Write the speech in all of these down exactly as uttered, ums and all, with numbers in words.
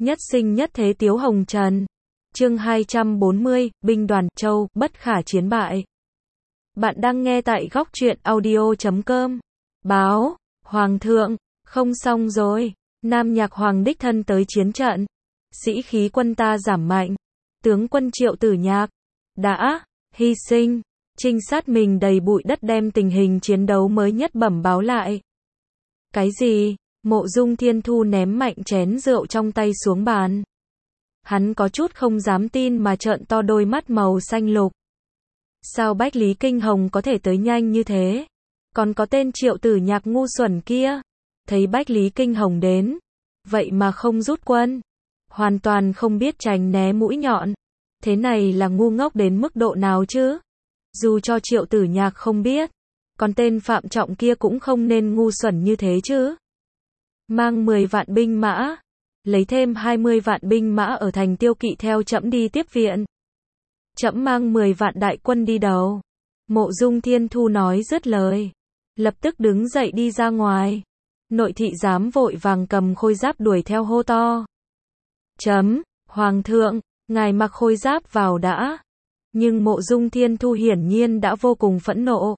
Nhất sinh nhất thế Tiếu Hồng Trần. Chương hai trăm bốn mươi, binh đoàn Châu, bất khả chiến bại. Bạn đang nghe tại góc truyện audio chấm com. Báo, Hoàng thượng, không xong rồi. Nam Nhạc Hoàng đích thân tới chiến trận. Sĩ khí quân ta giảm mạnh. Tướng quân Triệu Tử Nhạc đã hy sinh. Trinh sát mình đầy bụi đất đem tình hình chiến đấu mới nhất bẩm báo lại. Cái gì? Mộ Dung Thiên Thu ném mạnh chén rượu trong tay xuống bàn. Hắn có chút không dám tin mà trợn to đôi mắt màu xanh lục. Sao Bách Lý Kinh Hồng có thể tới nhanh như thế? Còn có tên Triệu Tử Nhạc ngu xuẩn kia. Thấy Bách Lý Kinh Hồng đến. Vậy mà không rút quân. Hoàn toàn không biết tránh né mũi nhọn. Thế này là ngu ngốc đến mức độ nào chứ? Dù cho Triệu Tử Nhạc không biết. Còn tên Phạm Trọng kia cũng không nên ngu xuẩn như thế chứ. Mang mười vạn binh mã. Lấy thêm hai mươi vạn binh mã ở thành Tiêu Kỵ theo trẫm đi tiếp viện. Trẫm mang mười vạn đại quân đi đầu. Mộ Dung Thiên Thu nói dứt lời. Lập tức đứng dậy đi ra ngoài. Nội thị giám vội vàng cầm khôi giáp đuổi theo hô to. Chấm, Hoàng thượng, ngài mặc khôi giáp vào đã. Nhưng Mộ Dung Thiên Thu hiển nhiên đã vô cùng phẫn nộ.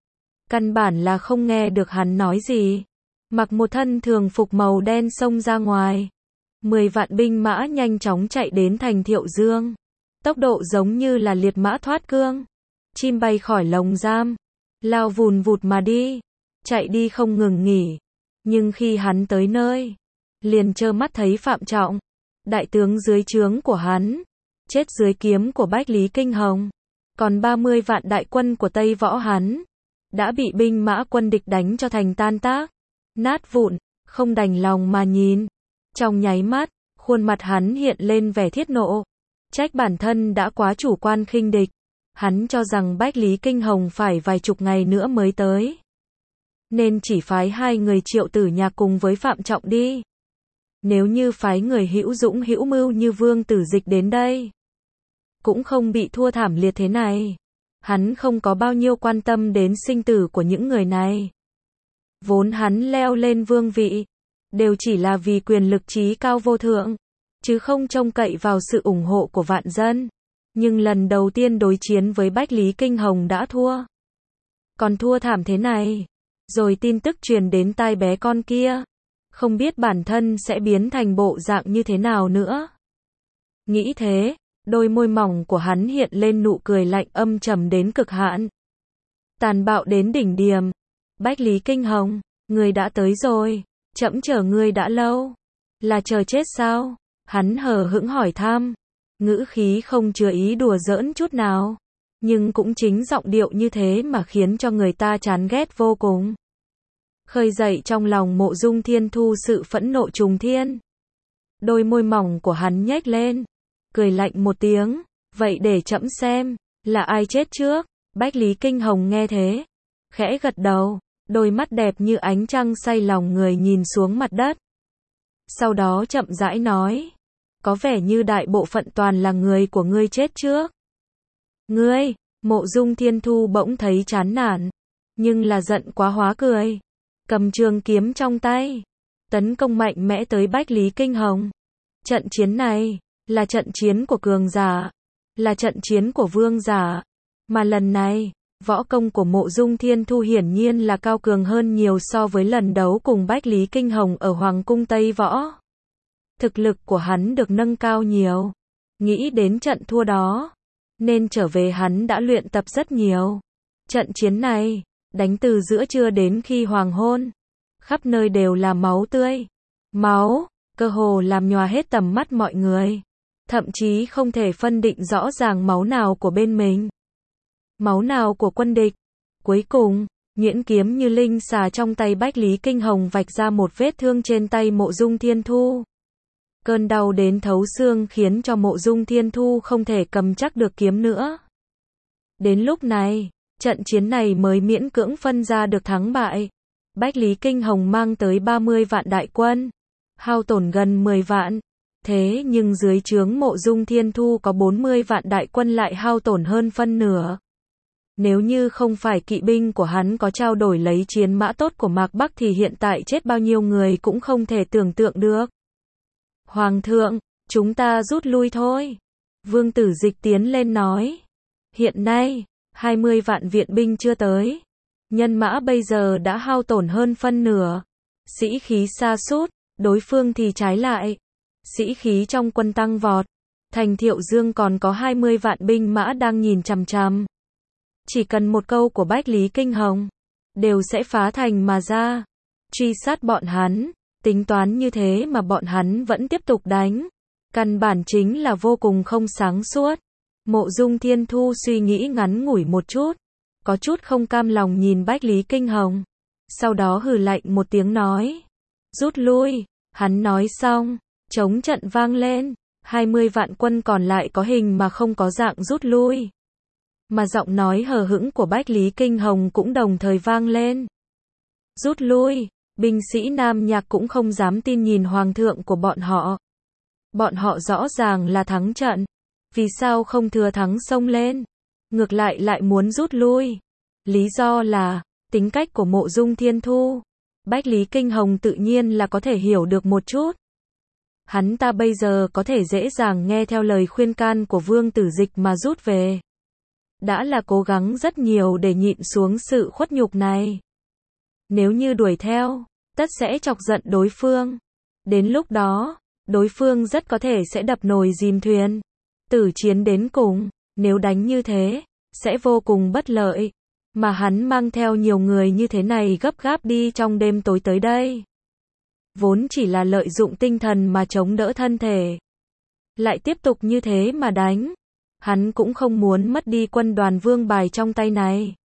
Căn bản là không nghe được hắn nói gì. Mặc một thân thường phục màu đen xông ra ngoài. Mười vạn binh mã nhanh chóng chạy đến thành Thiệu Dương. Tốc độ giống như là liệt mã thoát cương. Chim bay khỏi lồng giam. Lao vùn vụt mà đi. Chạy đi không ngừng nghỉ. Nhưng khi hắn tới nơi. Liền trơ mắt thấy Phạm Trọng. Đại tướng dưới trướng của hắn. Chết dưới kiếm của Bách Lý Kinh Hồng. Còn ba mươi vạn đại quân của Tây Võ hắn. Đã bị binh mã quân địch đánh cho thành tan tác. Nát vụn. Không đành lòng mà nhìn. Trong nháy mắt, khuôn mặt hắn hiện lên vẻ thiết nộ. Trách bản thân đã quá chủ quan khinh địch. Hắn cho rằng Bách Lý Kinh Hồng phải vài chục ngày nữa mới tới. Nên chỉ phái hai người Triệu Tử Nhạc cùng với Phạm Trọng đi. Nếu như phái người hữu dũng hữu mưu như Vương Tử Dịch đến đây. Cũng không bị thua thảm liệt thế này. Hắn không có bao nhiêu quan tâm đến sinh tử của những người này. Vốn hắn leo lên vương vị. Đều chỉ là vì quyền lực trí cao vô thượng. Chứ không trông cậy vào sự ủng hộ của vạn dân. Nhưng lần đầu tiên đối chiến với Bách Lý Kinh Hồng đã thua. Còn thua thảm thế này. Rồi tin tức truyền đến tai bé con kia. Không biết bản thân sẽ biến thành bộ dạng như thế nào nữa. Nghĩ thế, đôi môi mỏng của hắn hiện lên nụ cười lạnh âm trầm đến cực hạn. Tàn bạo đến đỉnh điểm. Bách Lý Kinh Hồng, người đã tới rồi. Trẫm chờ ngươi đã lâu. Là chờ chết sao? Hắn hờ hững hỏi thăm. Ngữ khí không chứa ý đùa giỡn chút nào. Nhưng cũng chính giọng điệu như thế mà khiến cho người ta chán ghét vô cùng. Khơi dậy trong lòng Mộ Dung Thiên Thu sự phẫn nộ trùng thiên. Đôi môi mỏng của hắn nhếch lên. Cười lạnh một tiếng. Vậy để trẫm xem. Là ai chết trước? Bách Lý Kinh Hồng nghe thế. Khẽ gật đầu. Đôi mắt đẹp như ánh trăng say lòng người nhìn xuống mặt đất. Sau đó chậm rãi nói. Có vẻ như đại bộ phận toàn là người của ngươi chết trước. Ngươi, Mộ Dung Thiên Thu bỗng thấy chán nản. Nhưng là giận quá hóa cười. Cầm trường kiếm trong tay. Tấn công mạnh mẽ tới Bách Lý Kinh Hồng. Trận chiến này, là trận chiến của cường giả. Là trận chiến của vương giả. Mà lần này, võ công của Mộ Dung Thiên Thu hiển nhiên là cao cường hơn nhiều so với lần đấu cùng Bách Lý Kinh Hồng ở Hoàng cung Tây Võ. Thực lực của hắn được nâng cao nhiều. Nghĩ đến trận thua đó. Nên trở về hắn đã luyện tập rất nhiều. Trận chiến này, đánh từ giữa trưa đến khi hoàng hôn. Khắp nơi đều là máu tươi. Máu, cơ hồ làm nhòa hết tầm mắt mọi người. Thậm chí không thể phân định rõ ràng máu nào của bên mình. Máu nào của quân địch. Cuối cùng, nhuyễn kiếm như linh xà trong tay Bách Lý Kinh Hồng vạch ra một vết thương trên tay Mộ Dung Thiên Thu. Cơn đau đến thấu xương khiến cho Mộ Dung Thiên Thu không thể cầm chắc được kiếm nữa. Đến lúc này, trận chiến này mới miễn cưỡng phân ra được thắng bại. Bách Lý Kinh Hồng mang tới ba mươi vạn đại quân. Hao tổn gần mười vạn. Thế nhưng dưới trướng Mộ Dung Thiên Thu có bốn mươi vạn đại quân lại hao tổn hơn phân nửa. Nếu như không phải kỵ binh của hắn có trao đổi lấy chiến mã tốt của Mạc Bắc thì hiện tại chết bao nhiêu người cũng không thể tưởng tượng được. Hoàng thượng, chúng ta rút lui thôi. Vương Tử Dịch tiến lên nói. Hiện nay, hai mươi vạn viện binh chưa tới. Nhân mã bây giờ đã hao tổn hơn phân nửa. Sĩ khí sa sút, đối phương thì trái lại. Sĩ khí trong quân tăng vọt. Thành Thiệu Dương còn có hai mươi vạn binh mã đang nhìn chằm chằm. Chỉ cần một câu của Bách Lý Kinh Hồng, đều sẽ phá thành mà ra. Truy sát bọn hắn, tính toán như thế mà bọn hắn vẫn tiếp tục đánh. Căn bản chính là vô cùng không sáng suốt. Mộ Dung Thiên Thu suy nghĩ ngắn ngủi một chút, có chút không cam lòng nhìn Bách Lý Kinh Hồng. Sau đó hừ lạnh một tiếng nói. Rút lui, hắn nói xong, chống trận vang lên, hai mươi vạn quân còn lại có hình mà không có dạng rút lui. Mà giọng nói hờ hững của Bách Lý Kinh Hồng cũng đồng thời vang lên. Rút lui, binh sĩ Nam Nhạc cũng không dám tin nhìn hoàng thượng của bọn họ. Bọn họ rõ ràng là thắng trận, vì sao không thừa thắng xông lên, ngược lại lại muốn rút lui. Lý do là, tính cách của Mộ Dung Thiên Thu, Bách Lý Kinh Hồng tự nhiên là có thể hiểu được một chút. Hắn ta bây giờ có thể dễ dàng nghe theo lời khuyên can của Vương Tử Dịch mà rút về. Đã là cố gắng rất nhiều để nhịn xuống sự khuất nhục này. Nếu như đuổi theo, tất sẽ chọc giận đối phương. Đến lúc đó, đối phương rất có thể sẽ đập nồi dìm thuyền. Tử chiến đến cùng, nếu đánh như thế, sẽ vô cùng bất lợi. Mà hắn mang theo nhiều người như thế này gấp gáp đi trong đêm tối tới đây. Vốn chỉ là lợi dụng tinh thần mà chống đỡ thân thể. Lại tiếp tục như thế mà đánh. Hắn cũng không muốn mất đi quân đoàn vương bài trong tay này.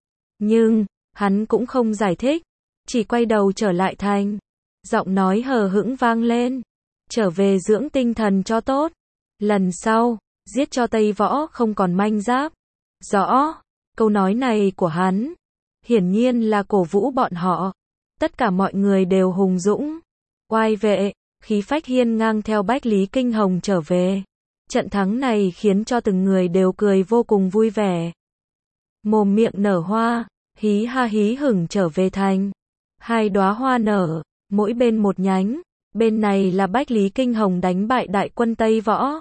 Nhưng, hắn cũng không giải thích. Chỉ quay đầu trở lại thành. Giọng nói hờ hững vang lên. Trở về dưỡng tinh thần cho tốt. Lần sau, giết cho Tây Võ không còn manh giáp. Rõ, câu nói này của hắn, hiển nhiên là cổ vũ bọn họ. Tất cả mọi người đều hùng dũng, oai vệ, khí phách hiên ngang theo Bách Lý Kinh Hồng trở về. Trận thắng này khiến cho từng người đều cười vô cùng vui vẻ. Mồm miệng nở hoa, hí ha hí hửng trở về thành. Hai đóa hoa nở, mỗi bên một nhánh. Bên này là Bách Lý Kinh Hồng đánh bại đại quân Tây Võ.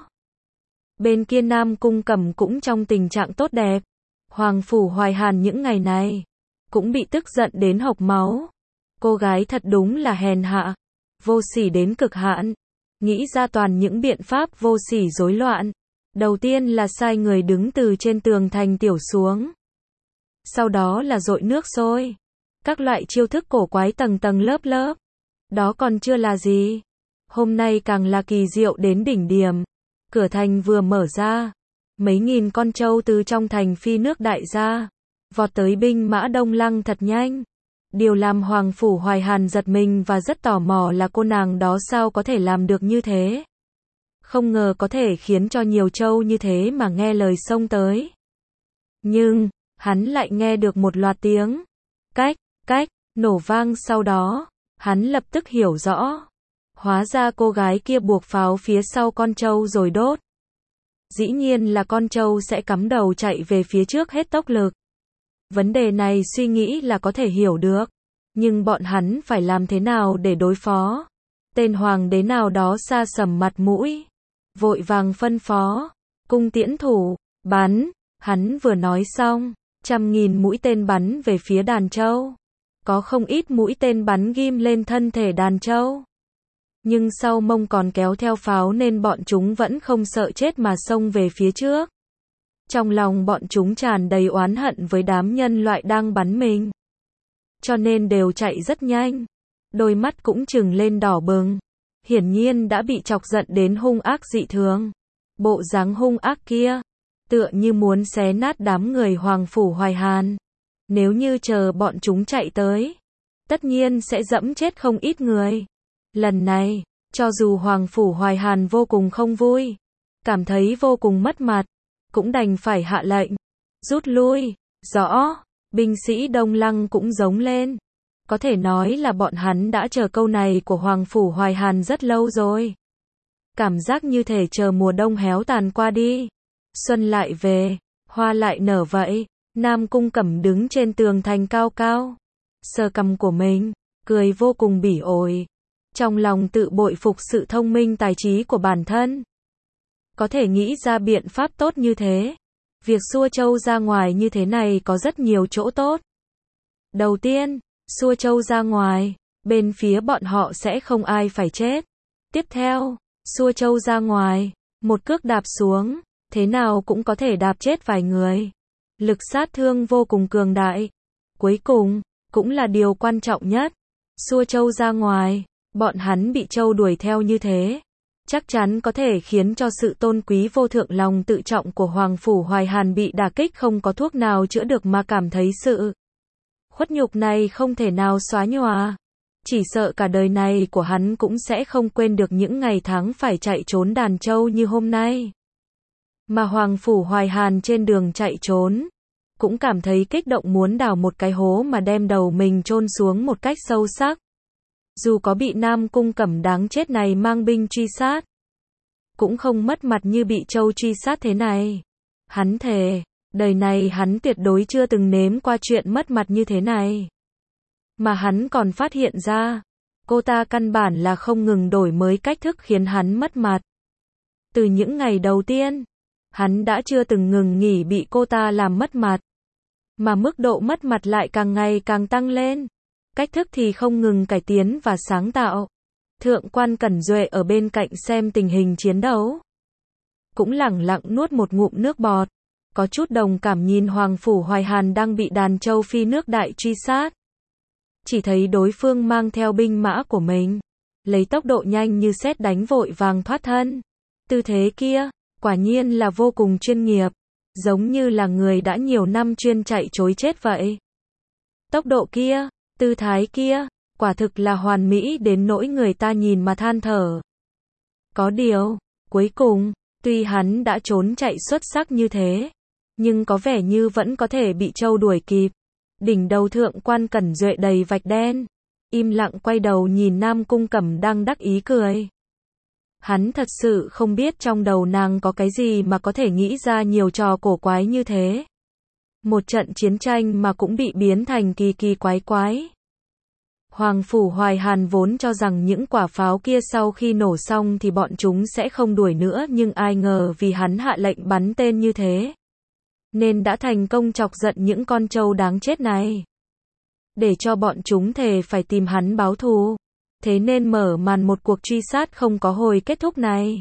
Bên kia Nam Cung Cẩm cũng trong tình trạng tốt đẹp. Hoàng phủ Hoài Hàn những ngày này cũng bị tức giận đến hộc máu. Cô gái thật đúng là hèn hạ, vô sỉ đến cực hạn, nghĩ ra toàn những biện pháp vô sỉ rối loạn. Đầu tiên là sai người đứng từ trên tường thành tiểu xuống. Sau đó là dội nước sôi. Các loại chiêu thức cổ quái tầng tầng lớp lớp. Đó còn chưa là gì. Hôm nay càng là kỳ diệu đến đỉnh điểm. Cửa thành vừa mở ra, mấy nghìn con trâu từ trong thành phi nước đại ra, vọt tới binh mã Đông Lăng thật nhanh. Điều làm Hoàng phủ Hoài Hàn giật mình và rất tò mò là cô nàng đó sao có thể làm được như thế. Không ngờ có thể khiến cho nhiều trâu như thế mà nghe lời xông tới. Nhưng, hắn lại nghe được một loạt tiếng cách, cách, nổ vang sau đó, hắn lập tức hiểu rõ. Hóa ra cô gái kia buộc pháo phía sau con trâu rồi đốt. Dĩ nhiên là con trâu sẽ cắm đầu chạy về phía trước hết tốc lực. Vấn đề này suy nghĩ là có thể hiểu được. Nhưng bọn hắn phải làm thế nào để đối phó? Tên hoàng đế nào đó xa sầm mặt mũi. Vội vàng phân phó. Cung tiễn thủ, bắn. Hắn vừa nói xong, trăm nghìn mũi tên bắn về phía đàn trâu. Có không ít mũi tên bắn ghim lên thân thể đàn trâu. Nhưng sau mông còn kéo theo pháo nên bọn chúng vẫn không sợ chết mà xông về phía trước. Trong lòng bọn chúng tràn đầy oán hận với đám nhân loại đang bắn mình. Cho nên đều chạy rất nhanh. Đôi mắt cũng trừng lên đỏ bừng. Hiển nhiên đã bị chọc giận đến hung ác dị thường. Bộ dáng hung ác kia, tựa như muốn xé nát đám người Hoàng phủ Hoài Hàn. Nếu như chờ bọn chúng chạy tới, tất nhiên sẽ dẫm chết không ít người. Lần này, cho dù Hoàng phủ Hoài Hàn vô cùng không vui, cảm thấy vô cùng mất mặt, cũng đành phải hạ lệnh. Rút lui, rõ, binh sĩ Đông Lăng cũng giống lên. Có thể nói là bọn hắn đã chờ câu này của Hoàng phủ Hoài Hàn rất lâu rồi. Cảm giác như thể chờ mùa đông héo tàn qua đi. Xuân lại về, hoa lại nở vậy. Nam Cung Cẩm đứng trên tường thành cao cao, sờ cằm của mình, cười vô cùng bỉ ổi. trong lòng tự bội phục sự thông minh tài trí của bản thân. Có thể nghĩ ra biện pháp tốt như thế. Việc xua trâu ra ngoài như thế này có rất nhiều chỗ tốt. Đầu tiên, xua trâu ra ngoài, bên phía bọn họ sẽ không ai phải chết. Tiếp theo, xua trâu ra ngoài, một cước đạp xuống, thế nào cũng có thể đạp chết vài người. Lực sát thương vô cùng cường đại. Cuối cùng, cũng là điều quan trọng nhất. Xua trâu ra ngoài, bọn hắn bị trâu đuổi theo như thế. Chắc chắn có thể khiến cho sự tôn quý vô thượng lòng tự trọng của Hoàng Phủ Hoài Hàn bị đả kích không có thuốc nào chữa được mà cảm thấy sự khuất nhục này không thể nào xóa nhòa. Chỉ sợ cả đời này của hắn cũng sẽ không quên được những ngày tháng phải chạy trốn đàn trâu như hôm nay. Mà Hoàng Phủ Hoài Hàn trên đường chạy trốn, cũng cảm thấy kích động muốn đào một cái hố mà đem đầu mình chôn xuống một cách sâu sắc. Dù có bị Nam Cung Cẩm đáng chết này mang binh truy sát, cũng không mất mặt như bị trâu truy sát thế này. Hắn thề, đời này hắn tuyệt đối chưa từng nếm qua chuyện mất mặt như thế này. Mà hắn còn phát hiện ra, cô ta căn bản là không ngừng đổi mới cách thức khiến hắn mất mặt. Từ những ngày đầu tiên, hắn đã chưa từng ngừng nghỉ bị cô ta làm mất mặt. Mà mức độ mất mặt lại càng ngày càng tăng lên. Cách thức thì không ngừng cải tiến và sáng tạo. Thượng quan Cẩn Duệ ở bên cạnh xem tình hình chiến đấu, cũng lẳng lặng nuốt một ngụm nước bọt, có chút đồng cảm nhìn Hoàng Phủ Hoài Hàn đang bị đàn trâu phi nước đại truy sát. Chỉ thấy đối phương mang theo binh mã của mình, lấy tốc độ nhanh như sét đánh vội vàng thoát thân. Tư thế kia, quả nhiên là vô cùng chuyên nghiệp, giống như là người đã nhiều năm chuyên chạy trối chết vậy. Tốc độ kia, tư thái kia, quả thực là hoàn mỹ đến nỗi người ta nhìn mà than thở. Có điều, cuối cùng, tuy hắn đã trốn chạy xuất sắc như thế, nhưng có vẻ như vẫn có thể bị trâu đuổi kịp. Đỉnh đầu thượng quan Cẩn Duệ đầy vạch đen, im lặng quay đầu nhìn Nam Cung Cẩm đang đắc ý cười. Hắn thật sự không biết trong đầu nàng có cái gì mà có thể nghĩ ra nhiều trò cổ quái như thế. Một trận chiến tranh mà cũng bị biến thành kỳ kỳ quái quái. Hoàng Phủ Hoài Hàn vốn cho rằng những quả pháo kia sau khi nổ xong thì bọn chúng sẽ không đuổi nữa, nhưng ai ngờ vì hắn hạ lệnh bắn tên như thế, nên đã thành công chọc giận những con trâu đáng chết này. Để cho bọn chúng thề phải tìm hắn báo thù. Thế nên mở màn một cuộc truy sát không có hồi kết thúc này.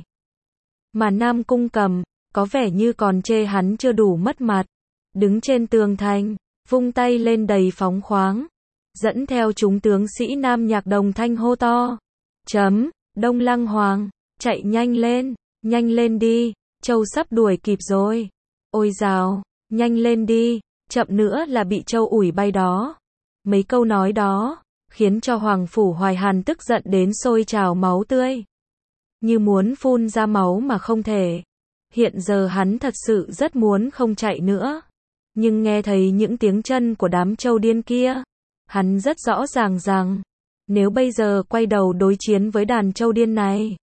Mà Nam Cung Cẩm, có vẻ như còn chê hắn chưa đủ mất mặt. Đứng trên tường thành, vung tay lên đầy phóng khoáng. Dẫn theo chúng tướng sĩ Nam Nhạc đồng thanh hô to. Chấm, Đông Lăng Hoàng, chạy nhanh lên, nhanh lên đi, trâu sắp đuổi kịp rồi. Ôi dào, nhanh lên đi, chậm nữa là bị trâu ủi bay đó. Mấy câu nói đó, khiến cho Hoàng Phủ Hoài Hàn tức giận đến sôi trào máu tươi. Như muốn phun ra máu mà không thể. Hiện giờ hắn thật sự rất muốn không chạy nữa. Nhưng nghe thấy những tiếng chân của đám trâu điên kia, hắn rất rõ ràng rằng, nếu bây giờ quay đầu đối chiến với đàn trâu điên này,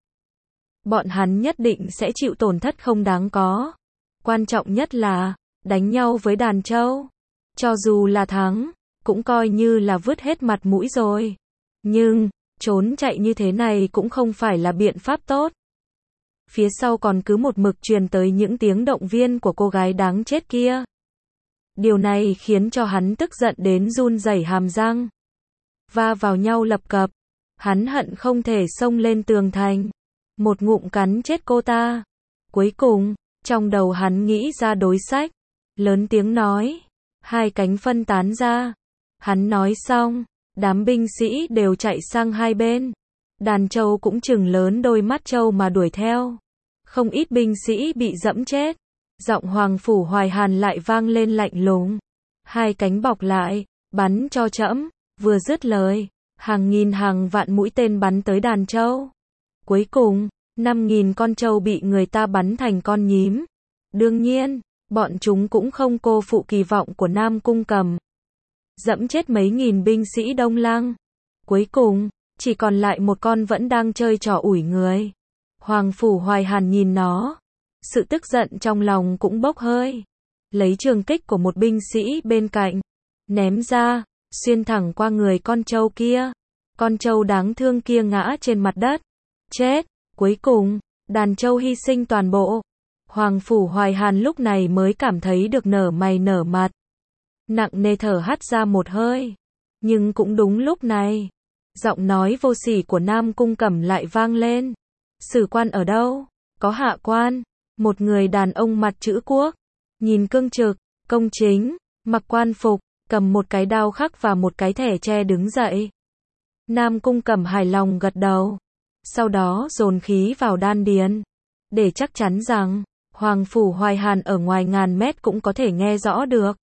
bọn hắn nhất định sẽ chịu tổn thất không đáng có. Quan trọng nhất là, đánh nhau với đàn trâu, cho dù là thắng, cũng coi như là vứt hết mặt mũi rồi. Nhưng, trốn chạy như thế này cũng không phải là biện pháp tốt. Phía sau còn cứ một mực truyền tới những tiếng động viên của cô gái đáng chết kia. Điều này khiến cho hắn tức giận đến run rẩy hàm răng. Va vào nhau lập cập. Hắn hận không thể xông lên tường thành. Một ngụm cắn chết cô ta. Cuối cùng, trong đầu hắn nghĩ ra đối sách. Lớn tiếng nói. Hai cánh phân tán ra. Hắn nói xong, đám binh sĩ đều chạy sang hai bên. Đàn trâu cũng trừng lớn đôi mắt trâu mà đuổi theo. Không ít binh sĩ bị dẫm chết. Giọng Hoàng Phủ Hoài Hàn lại vang lên lạnh lùng. Hai cánh bọc lại, bắn cho trẫm. Vừa dứt lời, hàng nghìn hàng vạn mũi tên bắn tới đàn trâu. Cuối cùng, năm nghìn con trâu bị người ta bắn thành con nhím. Đương nhiên, bọn chúng cũng không cô phụ kỳ vọng của Nam Cung Cẩm. Dẫm chết mấy nghìn binh sĩ Đông Lăng. Cuối cùng, chỉ còn lại một con vẫn đang chơi trò ủi người. Hoàng Phủ Hoài Hàn nhìn nó. Sự tức giận trong lòng cũng bốc hơi. Lấy trường kích của một binh sĩ bên cạnh. Ném ra, xuyên thẳng qua người con trâu kia. con trâu đáng thương kia ngã trên mặt đất. Chết, cuối cùng, đàn trâu hy sinh toàn bộ. Hoàng Phủ Hoài Hàn lúc này mới cảm thấy được nở mày nở mặt. Nặng nề thở hắt ra một hơi. Nhưng cũng đúng lúc này, giọng nói vô sỉ của Nam Cung Cẩm lại vang lên. Sử quan ở đâu? Có hạ quan. Một người đàn ông mặt chữ quốc, nhìn cương trực, công chính, mặc quan phục, cầm một cái đao khắc và một cái thẻ tre đứng dậy. Nam Cung Cẩm hài lòng gật đầu. Sau đó dồn khí vào đan điền, để chắc chắn rằng, Hoàng Phủ Hoài Hàn ở ngoài ngàn mét cũng có thể nghe rõ được.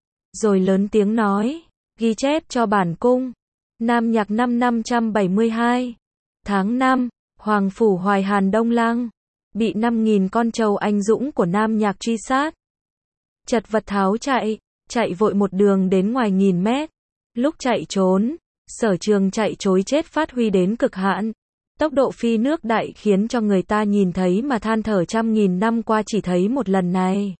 Rồi lớn tiếng nói, ghi chép cho bản cung. Nam Nhạc năm năm trăm bảy mươi hai. Tháng năm, Hoàng Phủ Hoài Hàn Đông Lăng, bị năm nghìn con trâu anh dũng của Nam Nhạc truy sát. Chật vật tháo chạy, chạy vội một đường đến ngoài nghìn mét. Lúc chạy trốn, Sở Trường chạy trối chết phát huy đến cực hạn. Tốc độ phi nước đại khiến cho người ta nhìn thấy mà than thở trăm nghìn năm qua chỉ thấy một lần này.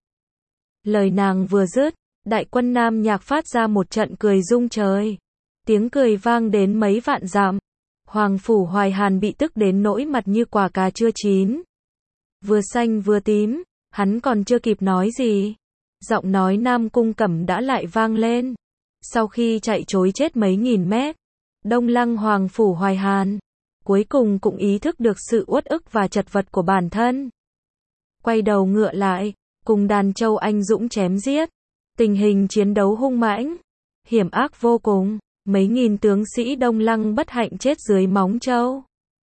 Lời nàng vừa dứt, đại quân Nam Nhạc phát ra một trận cười rung trời. Tiếng cười vang đến mấy vạn dặm. Hoàng Phủ Hoài Hàn bị tức đến nỗi mặt như quả cà chưa chín. Vừa xanh vừa tím, hắn còn chưa kịp nói gì. Giọng nói Nam Cung Cẩm đã lại vang lên. Sau khi chạy trối chết mấy nghìn mét, Đông Lăng Hoàng Phủ Hoài Hàn cuối cùng cũng ý thức được sự uất ức và chật vật của bản thân. Quay đầu ngựa lại, cùng đàn trâu anh dũng chém giết. Tình hình chiến đấu hung mãnh, hiểm ác vô cùng. Mấy nghìn tướng sĩ Đông Lăng bất hạnh chết dưới móng trâu.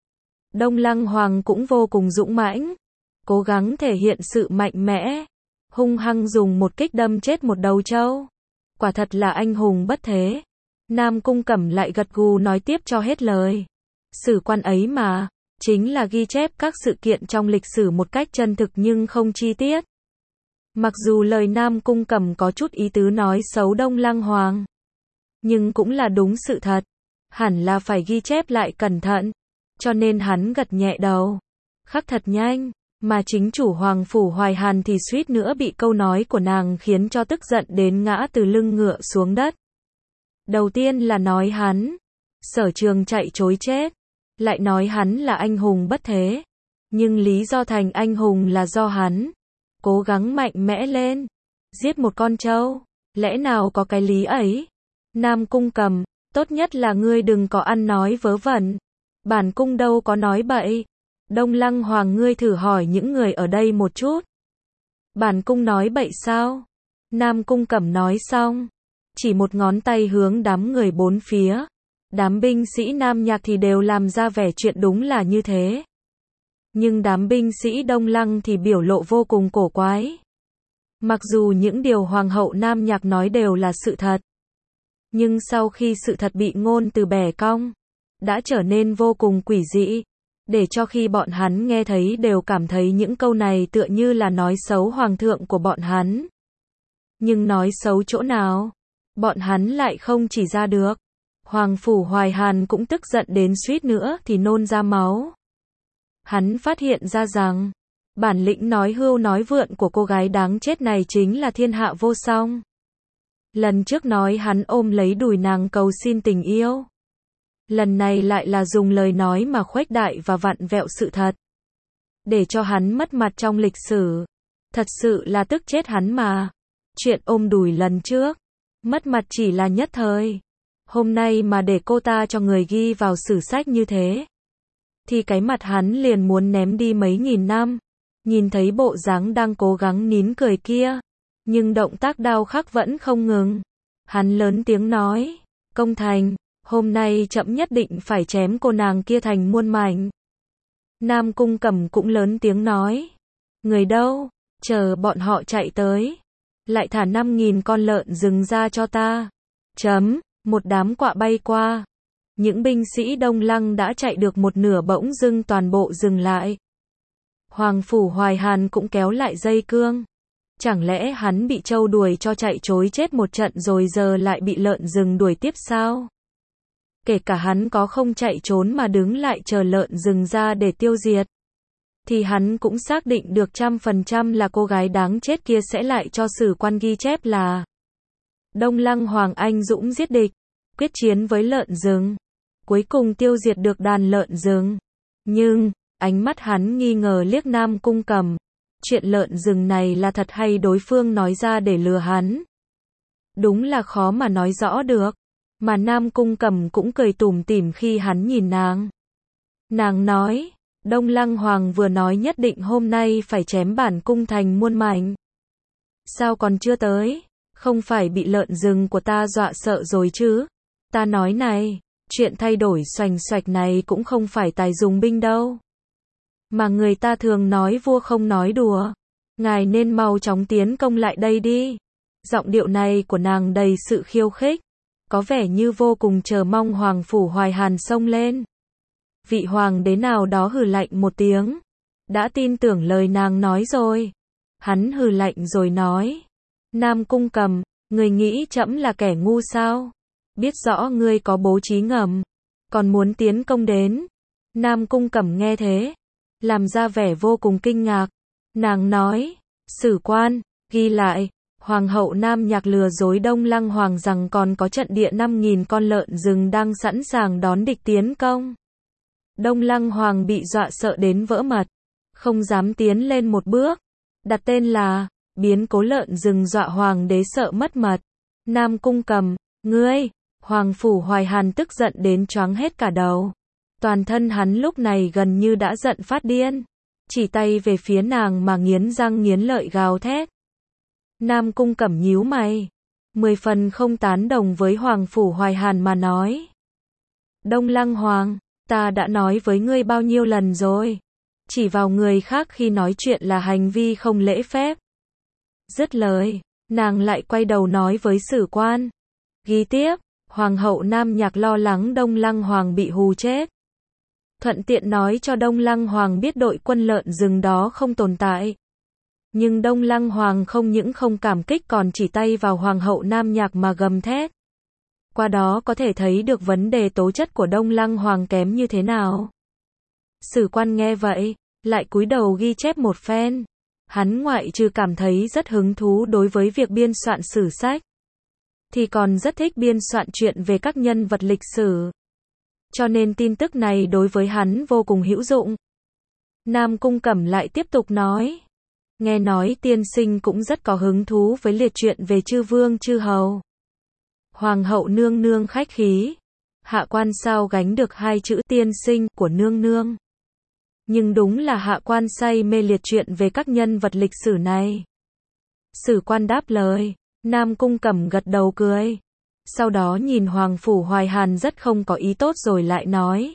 Đông Lăng Hoàng cũng vô cùng dũng mãnh, cố gắng thể hiện sự mạnh mẽ, hung hăng dùng một kích đâm chết một đầu trâu. Quả thật là anh hùng bất thế. Nam Cung Cẩm lại gật gù nói tiếp cho hết lời. Sử quan ấy mà, chính là ghi chép các sự kiện trong lịch sử một cách chân thực nhưng không chi tiết. Mặc dù lời Nam Cung Cẩm có chút ý tứ nói xấu Đông Lăng Hoàng, nhưng cũng là đúng sự thật. Hẳn là phải ghi chép lại cẩn thận. Cho nên hắn gật nhẹ đầu. Khắc thật nhanh, mà chính chủ Hoàng Phủ Hoài Hàn thì suýt nữa bị câu nói của nàng khiến cho tức giận đến ngã từ lưng ngựa xuống đất. Đầu tiên là nói hắn, Sở Trường chạy trối chết. Lại nói hắn là anh hùng bất thế. Nhưng lý do thành anh hùng là do hắn cố gắng mạnh mẽ lên, giết một con trâu. Lẽ nào có cái lý ấy? Nam Cung Cẩm, tốt nhất là ngươi đừng có ăn nói vớ vẩn. Bản cung đâu có nói bậy. Đông Lăng Hoàng ngươi thử hỏi những người ở đây một chút. Bản cung nói bậy sao? Nam Cung Cẩm nói xong, chỉ một ngón tay hướng đám người bốn phía. Đám binh sĩ Nam Nhạc thì đều làm ra vẻ chuyện đúng là như thế. Nhưng đám binh sĩ Đông Lăng thì biểu lộ vô cùng cổ quái. Mặc dù những điều Hoàng hậu Nam Nhạc nói đều là sự thật, nhưng sau khi sự thật bị ngôn từ bẻ cong, đã trở nên vô cùng quỷ dị. Để cho khi bọn hắn nghe thấy đều cảm thấy những câu này tựa như là nói xấu Hoàng thượng của bọn hắn. Nhưng nói xấu chỗ nào? Bọn hắn lại không chỉ ra được. Hoàng Phủ Hoài Hàn cũng tức giận đến suýt nữa thì nôn ra máu. Hắn phát hiện ra rằng, bản lĩnh nói hưu nói vượn của cô gái đáng chết này chính là thiên hạ vô song. Lần trước nói hắn ôm lấy đùi nàng cầu xin tình yêu. Lần này lại là dùng lời nói mà khuếch đại và vặn vẹo sự thật. Để cho hắn mất mặt trong lịch sử. Thật sự là tức chết hắn mà. Chuyện ôm đùi lần trước, mất mặt chỉ là nhất thời. Hôm nay mà để cô ta cho người ghi vào sử sách như thế, thì cái mặt hắn liền muốn ném đi mấy nghìn năm. Nhìn thấy bộ dáng đang cố gắng nín cười kia, nhưng động tác đao khắc vẫn không ngừng. Hắn lớn tiếng nói, công thành, hôm nay trẫm nhất định phải chém cô nàng kia thành muôn mảnh. Nam Cung Cẩm cũng lớn tiếng nói, người đâu, chờ bọn họ chạy tới, lại thả năm nghìn con lợn rừng ra cho ta. Chấm, một đám quạ bay qua. Những binh sĩ Đông Lăng đã chạy được một nửa bỗng dưng toàn bộ dừng lại. Hoàng Phủ Hoài Hàn cũng kéo lại dây cương. Chẳng lẽ hắn bị trâu đuổi cho chạy trối chết một trận rồi giờ lại bị lợn rừng đuổi tiếp sao? Kể cả hắn có không chạy trốn mà đứng lại chờ lợn rừng ra để tiêu diệt, thì hắn cũng xác định được trăm phần trăm là cô gái đáng chết kia sẽ lại cho sử quan ghi chép là Đông Lăng Hoàng anh dũng giết địch, quyết chiến với lợn rừng. cuối cùng tiêu diệt được đàn lợn rừng. Nhưng, ánh mắt hắn nghi ngờ liếc Nam Cung Cầm. Chuyện lợn rừng này là thật hay đối phương nói ra để lừa hắn? Đúng là khó mà nói rõ được. Mà Nam Cung Cầm cũng cười tủm tỉm khi hắn nhìn nàng. Nàng nói, Đông Lăng Hoàng vừa nói nhất định hôm nay phải chém bản cung thành muôn mảnh. Sao còn chưa tới? Không phải bị lợn rừng của ta dọa sợ rồi chứ? Ta nói này, chuyện thay đổi xoành xoạch này cũng không phải tài dùng binh đâu. Mà người ta thường nói vua không nói đùa. Ngài nên mau chóng tiến công lại đây đi. Giọng điệu này của nàng đầy sự khiêu khích. Có vẻ như vô cùng chờ mong Hoàng Phủ Hoài Hàn xông lên. Vị hoàng đế nào đó hừ lạnh một tiếng. Đã tin tưởng lời nàng nói rồi. Hắn hừ lạnh rồi nói. Nam Cung Cầm, người nghĩ trẫm là kẻ ngu sao? Biết rõ ngươi có bố trí ngầm. Còn muốn tiến công đến. Nam Cung Cầm nghe thế. Làm ra vẻ vô cùng kinh ngạc. Nàng nói. Sử quan, ghi lại. Hoàng hậu Nam Nhạc lừa dối Đông Lăng Hoàng rằng còn có trận địa năm nghìn con lợn rừng đang sẵn sàng đón địch tiến công. Đông Lăng Hoàng bị dọa sợ đến vỡ mật. Không dám tiến lên một bước. Đặt tên là, biến cố lợn rừng dọa Hoàng đế sợ mất mật. Nam Cung Cầm, ngươi, Hoàng Phủ Hoài Hàn tức giận đến choáng hết cả đầu. Toàn thân hắn lúc này gần như đã giận phát điên. Chỉ tay về phía nàng mà nghiến răng nghiến lợi gào thét. Nam Cung Cẩm nhíu mày. Mười phần không tán đồng với Hoàng Phủ Hoài Hàn mà nói. Đông Lăng Hoàng, ta đã nói với ngươi bao nhiêu lần rồi. Chỉ vào người khác khi nói chuyện là hành vi không lễ phép. Dứt lời, nàng lại quay đầu nói với sử quan. Ghi tiếp, Hoàng hậu Nam Nhạc lo lắng Đông Lăng Hoàng bị hù chết. Thuận tiện nói cho Đông Lăng Hoàng biết đội quân lợn rừng đó không tồn tại. Nhưng Đông Lăng Hoàng không những không cảm kích còn chỉ tay vào Hoàng hậu Nam Nhạc mà gầm thét. Qua đó có thể thấy được vấn đề tố chất của Đông Lăng Hoàng kém như thế nào. Sử quan nghe vậy, lại cúi đầu ghi chép một phen. Hắn ngoại trừ cảm thấy rất hứng thú đối với việc biên soạn sử sách, thì còn rất thích biên soạn chuyện về các nhân vật lịch sử. Cho nên tin tức này đối với hắn vô cùng hữu dụng. Nam Cung Cẩm lại tiếp tục nói. Nghe nói tiên sinh cũng rất có hứng thú với liệt truyện về chư vương chư hầu. Hoàng hậu nương nương khách khí. Hạ quan sao gánh được hai chữ tiên sinh của nương nương. Nhưng đúng là hạ quan say mê liệt truyện về các nhân vật lịch sử này. Sử quan đáp lời. Nam Cung Cẩm gật đầu cười. Sau đó nhìn Hoàng Phủ Hoài Hàn rất không có ý tốt rồi lại nói.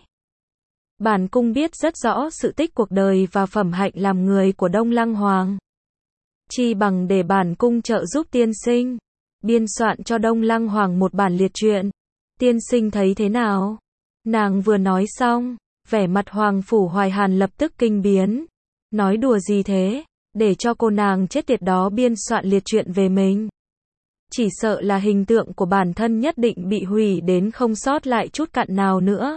Bản cung biết rất rõ sự tích cuộc đời và phẩm hạnh làm người của Đông Lăng Hoàng. Chi bằng để bản cung trợ giúp tiên sinh. Biên soạn cho Đông Lăng Hoàng một bản liệt truyện. Tiên sinh thấy thế nào? Nàng vừa nói xong, vẻ mặt Hoàng Phủ Hoài Hàn lập tức kinh biến. Nói đùa gì thế? Để cho cô nàng chết tiệt đó biên soạn liệt truyện về mình. Chỉ sợ là hình tượng của bản thân nhất định bị hủy đến không sót lại chút cặn nào nữa.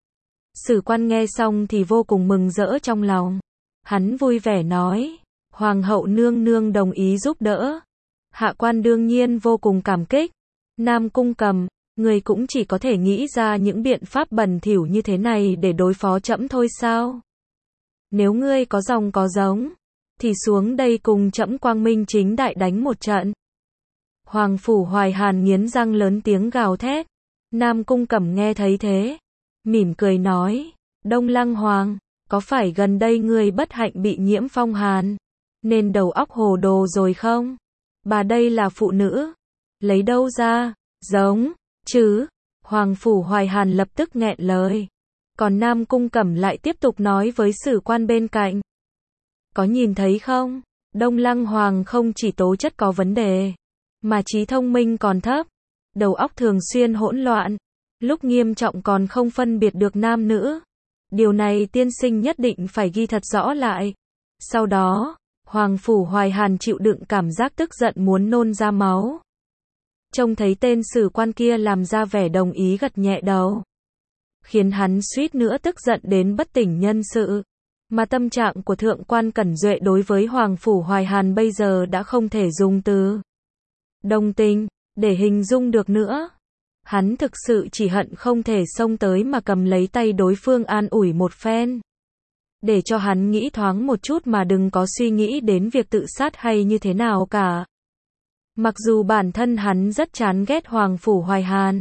Sử quan nghe xong thì vô cùng mừng rỡ trong lòng. Hắn vui vẻ nói. Hoàng hậu nương nương đồng ý giúp đỡ. Hạ quan đương nhiên vô cùng cảm kích. Nam Cung Cẩm, người cũng chỉ có thể nghĩ ra những biện pháp bẩn thỉu như thế này để đối phó trẫm thôi sao? Nếu ngươi có dòng có giống, thì xuống đây cùng trẫm quang minh chính đại đánh một trận. Hoàng Phủ Hoài Hàn nghiến răng lớn tiếng gào thét. Nam Cung Cẩm nghe thấy thế, mỉm cười nói. Đông Lăng Hoàng, có phải gần đây ngươi bất hạnh bị nhiễm phong hàn, nên đầu óc hồ đồ rồi không? Bà đây là phụ nữ, lấy đâu ra, giống, chứ? Hoàng Phủ Hoài Hàn lập tức nghẹn lời. Còn Nam Cung Cẩm lại tiếp tục nói với sử quan bên cạnh. Có nhìn thấy không? Đông Lăng Hoàng không chỉ tố chất có vấn đề, mà trí thông minh còn thấp. Đầu óc thường xuyên hỗn loạn. Lúc nghiêm trọng còn không phân biệt được nam nữ. Điều này tiên sinh nhất định phải ghi thật rõ lại. Sau đó, Hoàng Phủ Hoài Hàn chịu đựng cảm giác tức giận muốn nôn ra máu. Trông thấy tên sử quan kia làm ra vẻ đồng ý gật nhẹ đầu, khiến hắn suýt nữa tức giận đến bất tỉnh nhân sự. Mà tâm trạng của thượng quan Cẩn Duệ đối với Hoàng Phủ Hoài Hàn bây giờ đã không thể dùng từ đồng tình để hình dung được nữa. Hắn thực sự chỉ hận không thể xông tới mà cầm lấy tay đối phương an ủi một phen. Để cho hắn nghĩ thoáng một chút mà đừng có suy nghĩ đến việc tự sát hay như thế nào cả. Mặc dù bản thân hắn rất chán ghét Hoàng Phủ Hoài Hàn.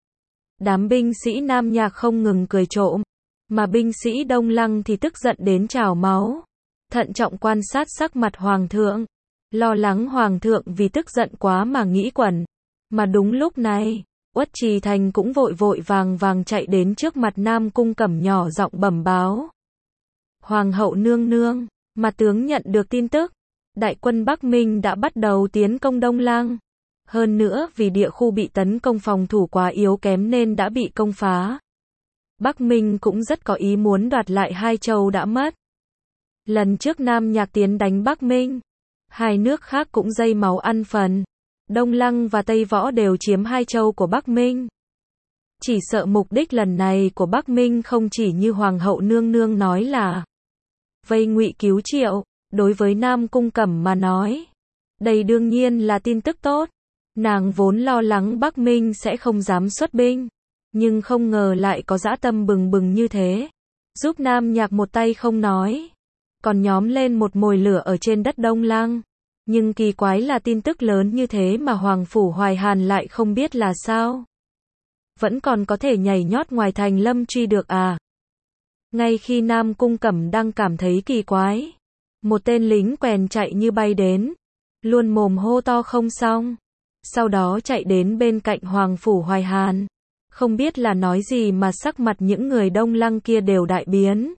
Đám binh sĩ Nam Nhạc không ngừng cười trộm, mà binh sĩ Đông Lăng thì tức giận đến trào máu. Thận trọng quan sát sắc mặt Hoàng thượng, lo lắng Hoàng thượng vì tức giận quá mà nghĩ quẩn. Mà đúng lúc này, Uất Trì Thành cũng vội vội vàng vàng chạy đến trước mặt Nam Cung Cẩm nhỏ giọng bẩm báo. Hoàng hậu nương nương, mà tướng nhận được tin tức, đại quân Bắc Minh đã bắt đầu tiến công Đông Lăng. Hơn nữa vì địa khu bị tấn công phòng thủ quá yếu kém nên đã bị công phá. Bắc Minh cũng rất có ý muốn đoạt lại hai châu đã mất. Lần trước Nam Nhạc tiến đánh Bắc Minh, hai nước khác cũng dây máu ăn phần. Đông Lăng và Tây Võ đều chiếm hai châu của Bắc Minh. Chỉ sợ mục đích lần này của Bắc Minh không chỉ như Hoàng hậu nương nương nói là vây Ngụy cứu Triệu. Đối với Nam Cung Cẩm mà nói, đây đương nhiên là tin tức tốt. Nàng vốn lo lắng Bắc Minh sẽ không dám xuất binh, nhưng không ngờ lại có dã tâm bừng bừng như thế. Giúp Nam Nhạc một tay không nói, còn nhóm lên một mồi lửa ở trên đất Đông Lăng. Nhưng kỳ quái là tin tức lớn như thế mà Hoàng Phủ Hoài Hàn lại không biết là sao. Vẫn còn có thể nhảy nhót ngoài thành Lâm Truy được à? Ngay khi Nam Cung Cẩm đang cảm thấy kỳ quái, một tên lính quèn chạy như bay đến, luôn mồm hô to không xong. Sau đó chạy đến bên cạnh Hoàng Phủ Hoài Hàn. Không biết là nói gì mà sắc mặt những người Đông Lăng kia đều đại biến.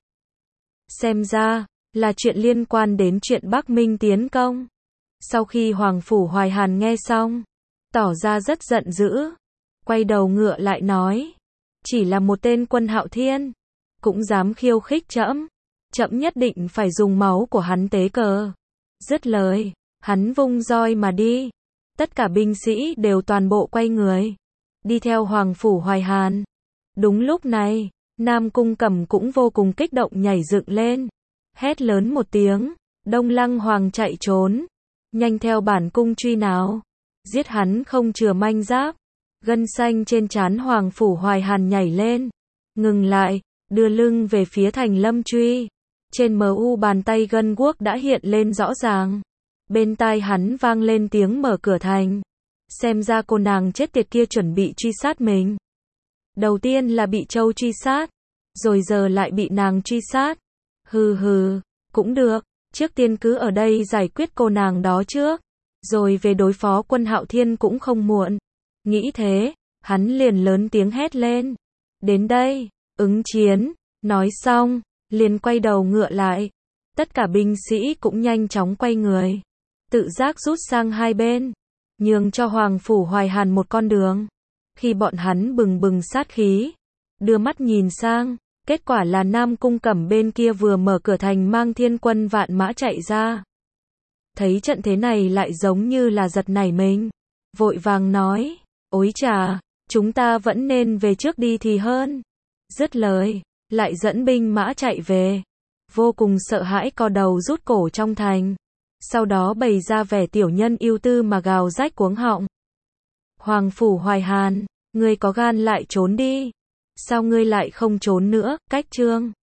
Xem ra, là chuyện liên quan đến chuyện Bắc Minh tiến công. Sau khi Hoàng Phủ Hoài Hàn nghe xong, tỏ ra rất giận dữ, quay đầu ngựa lại nói, chỉ là một tên Quân Hạo Thiên, cũng dám khiêu khích trẫm, trẫm nhất định phải dùng máu của hắn tế cờ. Dứt lời, hắn vung roi mà đi. Tất cả binh sĩ đều toàn bộ quay người, đi theo Hoàng Phủ Hoài Hàn. Đúng lúc này, Nam Cung Cẩm cũng vô cùng kích động nhảy dựng lên, hét lớn một tiếng, Đông Lăng Hoàng chạy trốn, nhanh theo bản cung truy nào, giết hắn không chừa manh giáp. Gân xanh trên trán Hoàng Phủ Hoài Hàn nhảy lên, ngừng lại, đưa lưng về phía thành Lâm Truy. Trên mờ u bàn tay gân guốc đã hiện lên rõ ràng. Bên tai hắn vang lên tiếng mở cửa thành. Xem ra cô nàng chết tiệt kia chuẩn bị truy sát mình. Đầu tiên là bị Châu truy sát, rồi giờ lại bị nàng truy sát. Hừ hừ, cũng được, trước tiên cứ ở đây giải quyết cô nàng đó trước, rồi về đối phó Quân Hạo Thiên cũng không muộn. Nghĩ thế, hắn liền lớn tiếng hét lên. Đến đây, ứng chiến. Nói xong, liền quay đầu ngựa lại. Tất cả binh sĩ cũng nhanh chóng quay người, tự giác rút sang hai bên, nhường cho Hoàng Phủ Hoài Hàn một con đường. Khi bọn hắn bừng bừng sát khí, đưa mắt nhìn sang, kết quả là Nam Cung Cẩm bên kia vừa mở cửa thành mang thiên quân vạn mã chạy ra. Thấy trận thế này lại giống như là giật nảy mình, vội vàng nói, ối chà, chúng ta vẫn nên về trước đi thì hơn. Dứt lời, lại dẫn binh mã chạy về, vô cùng sợ hãi co đầu rút cổ trong thành. Sau đó bày ra vẻ tiểu nhân ưu tư mà gào rách cuống họng. Hoàng Phủ Hoài Hàn, ngươi có gan lại trốn đi. Sao ngươi lại không trốn nữa, cách trương.